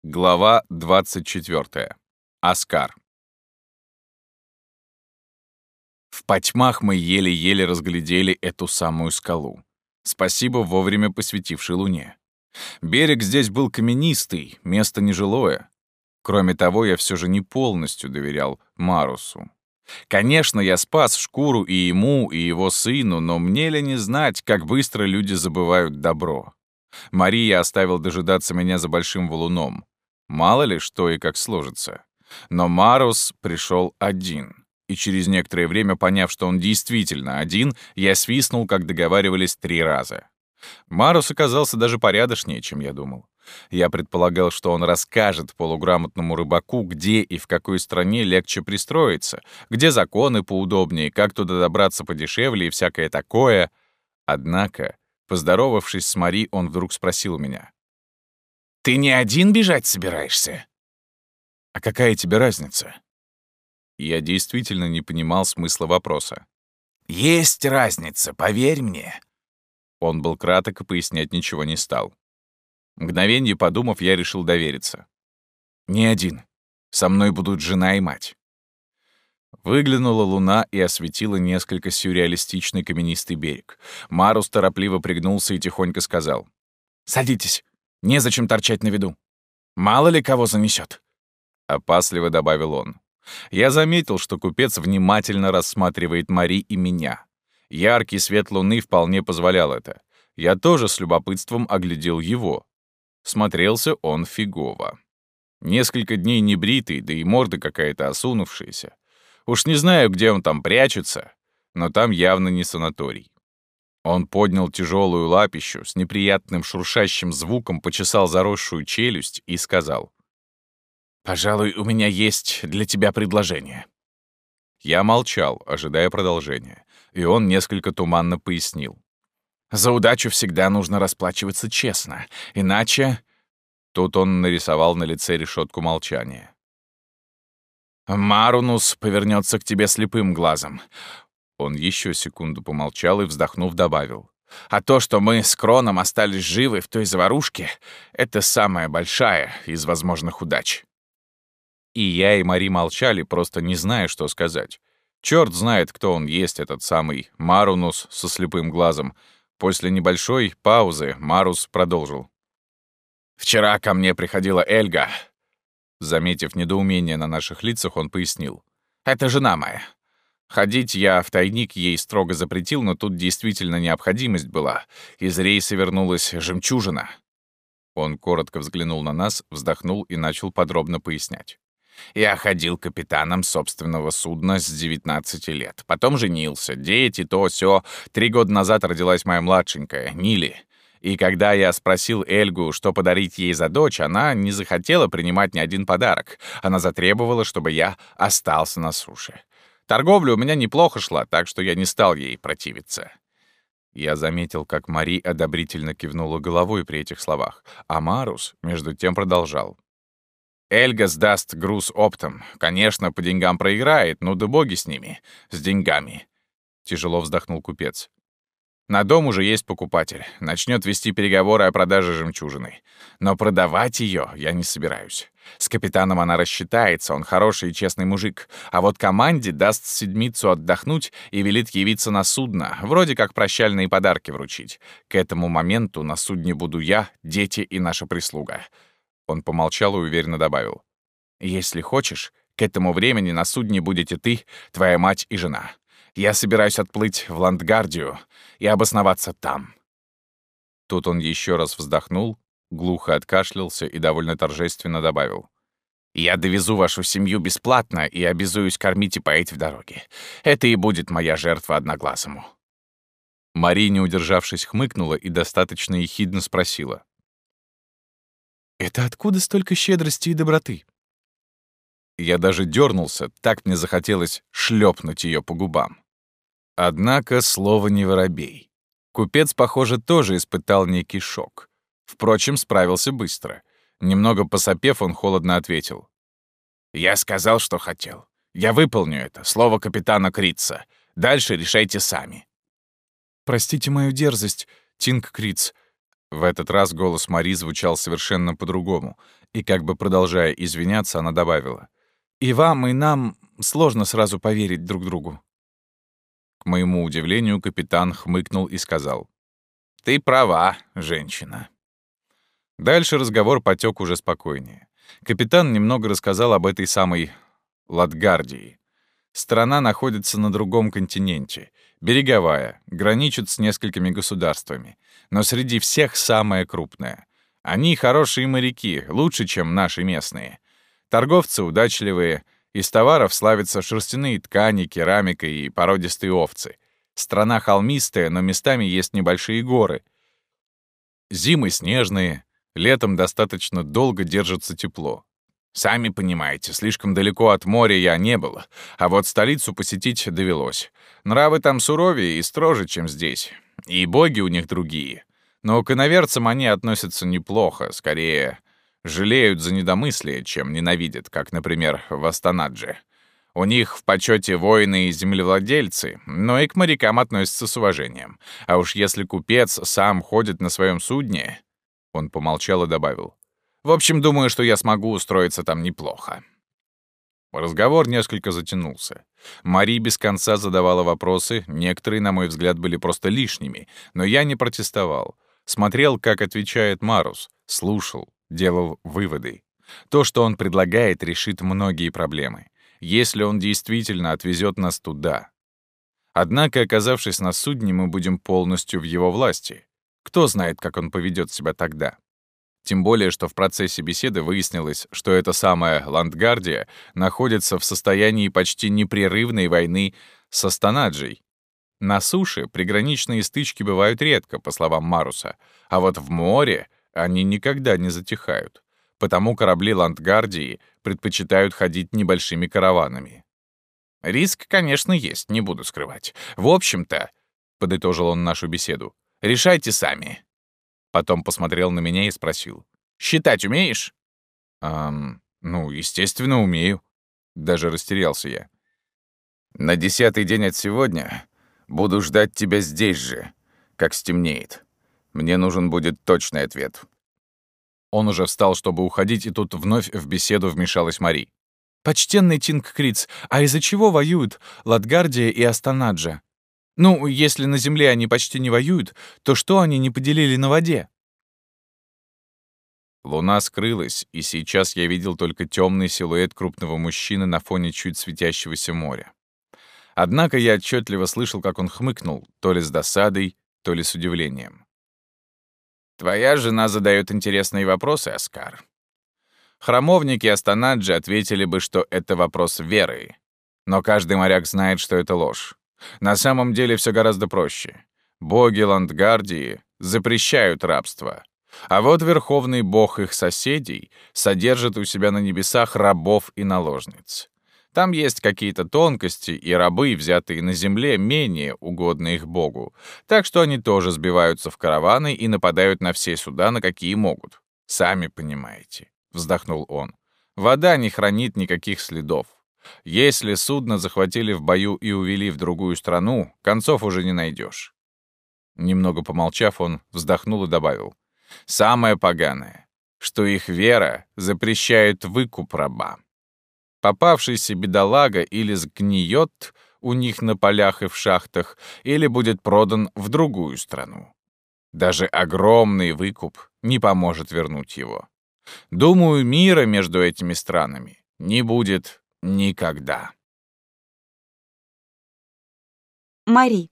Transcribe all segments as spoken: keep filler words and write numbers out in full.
Глава двадцать четвёртая. Оскар. В потьмах мы еле-еле разглядели эту самую скалу. Спасибо вовремя посветившей луне. Берег здесь был каменистый, место нежилое. Кроме того, я все же не полностью доверял Марусу. Конечно, я спас шкуру и ему, и его сыну, но мне ли не знать, как быстро люди забывают добро. Мария оставил дожидаться меня за большим валуном. Мало ли, что и как сложится. Но Марус пришел один. И через некоторое время, поняв, что он действительно один, я свистнул, как договаривались, три раза. Марус оказался даже порядочнее, чем я думал. Я предполагал, что он расскажет полуграмотному рыбаку, где и в какой стране легче пристроиться, где законы поудобнее, как туда добраться подешевле и всякое такое. Однако, поздоровавшись с Мари, он вдруг спросил меня: «Ты не один бежать собираешься?» «А какая тебе разница?» Я действительно не понимал смысла вопроса. «Есть разница, поверь мне». Он был краток и пояснять ничего не стал. Мгновенье подумав, я решил довериться. «Не один. Со мной будут жена и мать». Выглянула луна и осветила несколько сюрреалистичный каменистый берег. Марус торопливо пригнулся и тихонько сказал: «Садитесь. Незачем торчать на виду. Мало ли кого занесет. Опасливо добавил он. Я заметил, что купец внимательно рассматривает Мари и меня. Яркий свет луны вполне позволял это. Я тоже с любопытством оглядел его. Смотрелся он фигово. Несколько дней не бритый, да и морда какая-то осунувшаяся. Уж не знаю, где он там прячется, но там явно не санаторий. Он поднял тяжелую лапищу, с неприятным шуршащим звуком почесал заросшую челюсть и сказал: «Пожалуй, у меня есть для тебя предложение». Я молчал, ожидая продолжения, и он несколько туманно пояснил: «За удачу всегда нужно расплачиваться честно, иначе...» Тут он нарисовал на лице решетку молчания. «Марунус повернется к тебе слепым глазом». Он еще секунду помолчал и, вздохнув, добавил: «А то, что мы с Кроном остались живы в той заварушке, это самая большая из возможных удач». И я, и Мари молчали, просто не зная, что сказать. Черт знает, кто он есть, этот самый Марунус со слепым глазом. После небольшой паузы Марус продолжил: «Вчера ко мне приходила Эльга». Заметив недоумение на наших лицах, он пояснил: «Это жена моя. Ходить я в тайник ей строго запретил, но тут действительно необходимость была. Из рейса вернулась жемчужина». Он коротко взглянул на нас, вздохнул и начал подробно пояснять. «Я ходил капитаном собственного судна с девятнадцати лет. Потом женился, дети, то, сё. Три года назад родилась моя младшенькая, Нили. И когда я спросил Эльгу, что подарить ей за дочь, она не захотела принимать ни один подарок. Она затребовала, чтобы я остался на суше. Торговля у меня неплохо шла, так что я не стал ей противиться». Я заметил, как Мари одобрительно кивнула головой при этих словах, а Марус, между тем, продолжал: «Эльга сдаст груз оптом. Конечно, по деньгам проиграет, но да боги с ними, с деньгами». Тяжело вздохнул купец. «На дом уже есть покупатель. Начнет вести переговоры о продаже жемчужины. Но продавать ее я не собираюсь. С капитаном она рассчитается, он хороший и честный мужик. А вот команде даст седмицу отдохнуть и велит явиться на судно, вроде как прощальные подарки вручить. К этому моменту на судне буду я, дети и наша прислуга». Он помолчал и уверенно добавил: «Если хочешь, к этому времени на судне будете ты, твоя мать и жена. Я собираюсь отплыть в Ландгардию и обосноваться там». Тут он еще раз вздохнул, глухо откашлялся и довольно торжественно добавил: «Я довезу вашу семью бесплатно и обязуюсь кормить и поить в дороге. Это и будет моя жертва одноглазому». Мари, не удержавшись, хмыкнула и достаточно ехидно спросила: «Это откуда столько щедрости и доброты?» Я даже дернулся, так мне захотелось шлепнуть ее по губам. Однако слово не воробей. Купец, похоже, тоже испытал некий шок. Впрочем, справился быстро. Немного посопев, он холодно ответил: «Я сказал, что хотел. Я выполню это. Слово капитана Крица. Дальше решайте сами». «Простите мою дерзость, Тинг Криц». В этот раз голос Мари звучал совершенно по-другому. И как бы продолжая извиняться, она добавила: «И вам, и нам сложно сразу поверить друг другу». К моему удивлению, капитан хмыкнул и сказал: «Ты права, женщина». Дальше разговор потек уже спокойнее. Капитан немного рассказал об этой самой Латгардии. Страна находится на другом континенте, береговая, граничит с несколькими государствами, но среди всех самая крупная. Они хорошие моряки, лучше, чем наши местные. Торговцы удачливые, из товаров славятся шерстяные ткани, керамика и породистые овцы. Страна холмистая, но местами есть небольшие горы. Зимы снежные, летом достаточно долго держится тепло. Сами понимаете, слишком далеко от моря я не был, а вот столицу посетить довелось. Нравы там суровее и строже, чем здесь. И боги у них другие. Но к иноверцам они относятся неплохо, скорее жалеют за недомыслие, чем ненавидят, как, например, в Астанадже. У них в почете воины и землевладельцы, но и к морякам относятся с уважением. А уж если купец сам ходит на своем судне... Он помолчал и добавил: «В общем, думаю, что я смогу устроиться там неплохо». Разговор несколько затянулся. Мари без конца задавала вопросы, некоторые, на мой взгляд, были просто лишними, но я не протестовал. Смотрел, как отвечает Марус, слушал, делал выводы. То, что он предлагает, решит многие проблемы, если он действительно отвезет нас туда. Однако, оказавшись на судне, мы будем полностью в его власти. Кто знает, как он поведет себя тогда? Тем более, что в процессе беседы выяснилось, что эта самая Лантгардия находится в состоянии почти непрерывной войны с Астанаджей. На суше приграничные стычки бывают редко, по словам Маруса, а вот в море они никогда не затихают. Потому корабли Лантгардии предпочитают ходить небольшими караванами. «Риск, конечно, есть, не буду скрывать. В общем-то, — подытожил он нашу беседу, — решайте сами». Потом посмотрел на меня и спросил: «Считать умеешь?» «Эм, ну, естественно, умею». Даже растерялся я. «На десятый день от сегодня буду ждать тебя здесь же, как стемнеет. Мне нужен будет точный ответ». Он уже встал, чтобы уходить, и тут вновь в беседу вмешалась Мари. «Почтенный Тинг Криц, а из-за чего воюют Латгардия и Астанаджа? Ну, если на земле они почти не воюют, то что они не поделили на воде?» Луна скрылась, и сейчас я видел только темный силуэт крупного мужчины на фоне чуть светящегося моря. Однако я отчетливо слышал, как он хмыкнул, то ли с досадой, то ли с удивлением. «Твоя жена задает интересные вопросы, Оскар. Храмовники Астанаджи ответили бы, что это вопрос веры. Но каждый моряк знает, что это ложь. На самом деле все гораздо проще. Боги Лантгардии запрещают рабство. А вот верховный бог их соседей содержит у себя на небесах рабов и наложниц. Там есть какие-то тонкости, и рабы, взятые на земле, менее угодны их богу. Так что они тоже сбиваются в караваны и нападают на все суда, на какие могут. Сами понимаете, — вздохнул он. Вода не хранит никаких следов. Если судно захватили в бою и увели в другую страну, концов уже не найдешь. Немного помолчав, он вздохнул и добавил: «Самое поганое, что их вера запрещает выкуп раба. Попавшийся бедолага или сгниет у них на полях и в шахтах, или будет продан в другую страну. Даже огромный выкуп не поможет вернуть его. Думаю, мира между этими странами не будет никогда». Мари.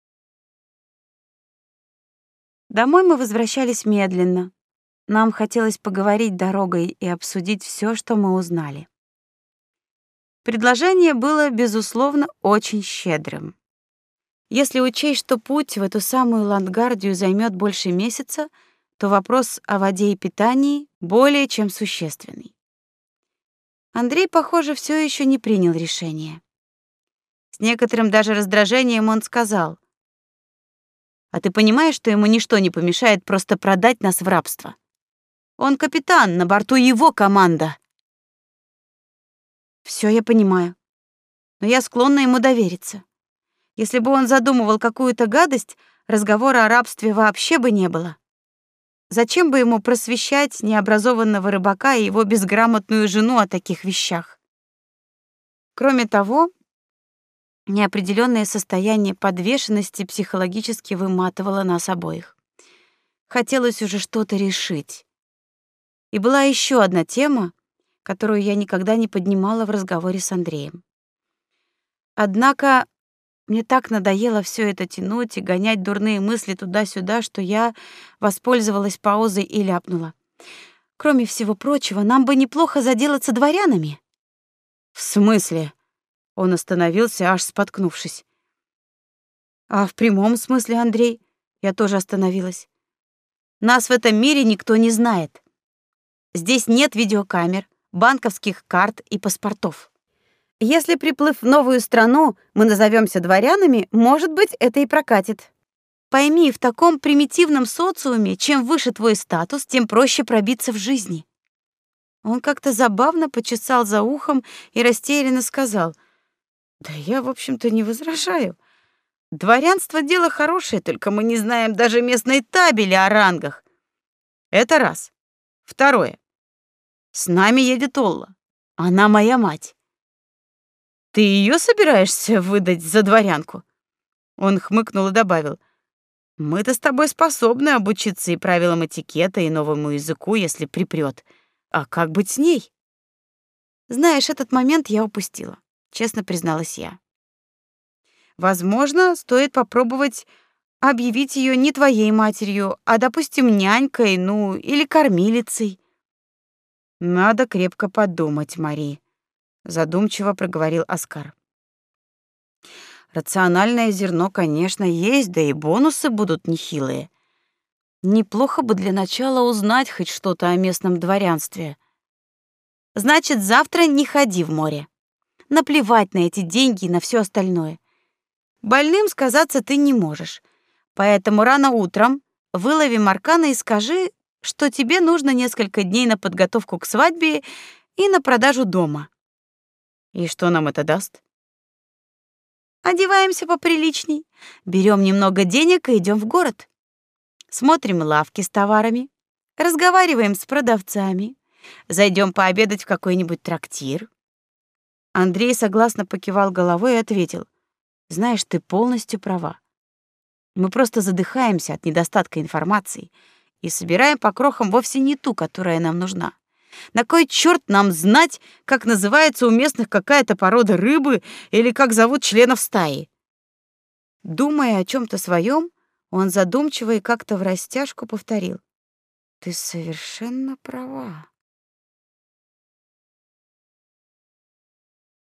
Домой мы возвращались медленно. Нам хотелось поговорить дорогой и обсудить все, что мы узнали. Предложение было, безусловно, очень щедрым. Если учесть, что путь в эту самую Лантгардию займет больше месяца, то вопрос о воде и питании более чем существенный. Андрей, похоже, все еще не принял решение. С некоторым даже раздражением он сказал: «А ты понимаешь, что ему ничто не помешает просто продать нас в рабство? Он капитан, на борту его команда». Все я понимаю, но я склонна ему довериться. Если бы он задумывал какую-то гадость, разговора о рабстве вообще бы не было. Зачем бы ему просвещать необразованного рыбака и его безграмотную жену о таких вещах? Кроме того, неопределенное состояние подвешенности психологически выматывало нас обоих. Хотелось уже что-то решить. И была еще одна тема, которую я никогда не поднимала в разговоре с Андреем. Однако мне так надоело все это тянуть и гонять дурные мысли туда-сюда, что я воспользовалась паузой и ляпнула: кроме всего прочего, нам бы неплохо заделаться дворянами. В смысле? Он остановился, аж споткнувшись. А в прямом смысле, Андрей? Я тоже остановилась. Нас в этом мире никто не знает. Здесь нет видеокамер, банковских карт и паспортов. Если, приплыв в новую страну, мы назовемся дворянами, может быть, это и прокатит. Пойми, в таком примитивном социуме, чем выше твой статус, тем проще пробиться в жизни. Он как-то забавно почесал за ухом и растерянно сказал: да я, в общем-то, не возражаю. Дворянство — дело хорошее, только мы не знаем даже местной табели о рангах. Это раз. Второе. С нами едет Олла. Она моя мать. Ты ее собираешься выдать за дворянку? Он хмыкнул и добавил: мы-то с тобой способны обучиться и правилам этикета, и новому языку, если припрёт. А как быть с ней? Знаешь, этот момент я упустила, честно призналась я. Возможно, стоит попробовать объявить ее не твоей матерью, а, допустим, нянькой, ну, или кормилицей. Надо крепко подумать, Мари, задумчиво проговорил Оскар. Рациональное зерно, конечно, есть, да и бонусы будут нехилые. Неплохо бы для начала узнать хоть что-то о местном дворянстве. Значит, завтра не ходи в море. Наплевать на эти деньги и на все остальное. Больным сказаться ты не можешь. Поэтому рано утром вылови Маркана и скажи, что тебе нужно несколько дней на подготовку к свадьбе и на продажу дома. И что нам это даст? Одеваемся поприличней, берем немного денег и идем в город. Смотрим лавки с товарами, разговариваем с продавцами, зайдем пообедать в какой-нибудь трактир. Андрей согласно покивал головой и ответил: знаешь, ты полностью права. Мы просто задыхаемся от недостатка информации и собираем по крохам вовсе не ту, которая нам нужна. На кой чёрт нам знать, как называется у местных какая-то порода рыбы или как зовут членов стаи? Думая о чём-то своём, он задумчиво и как-то врастяжку повторил: ты совершенно права.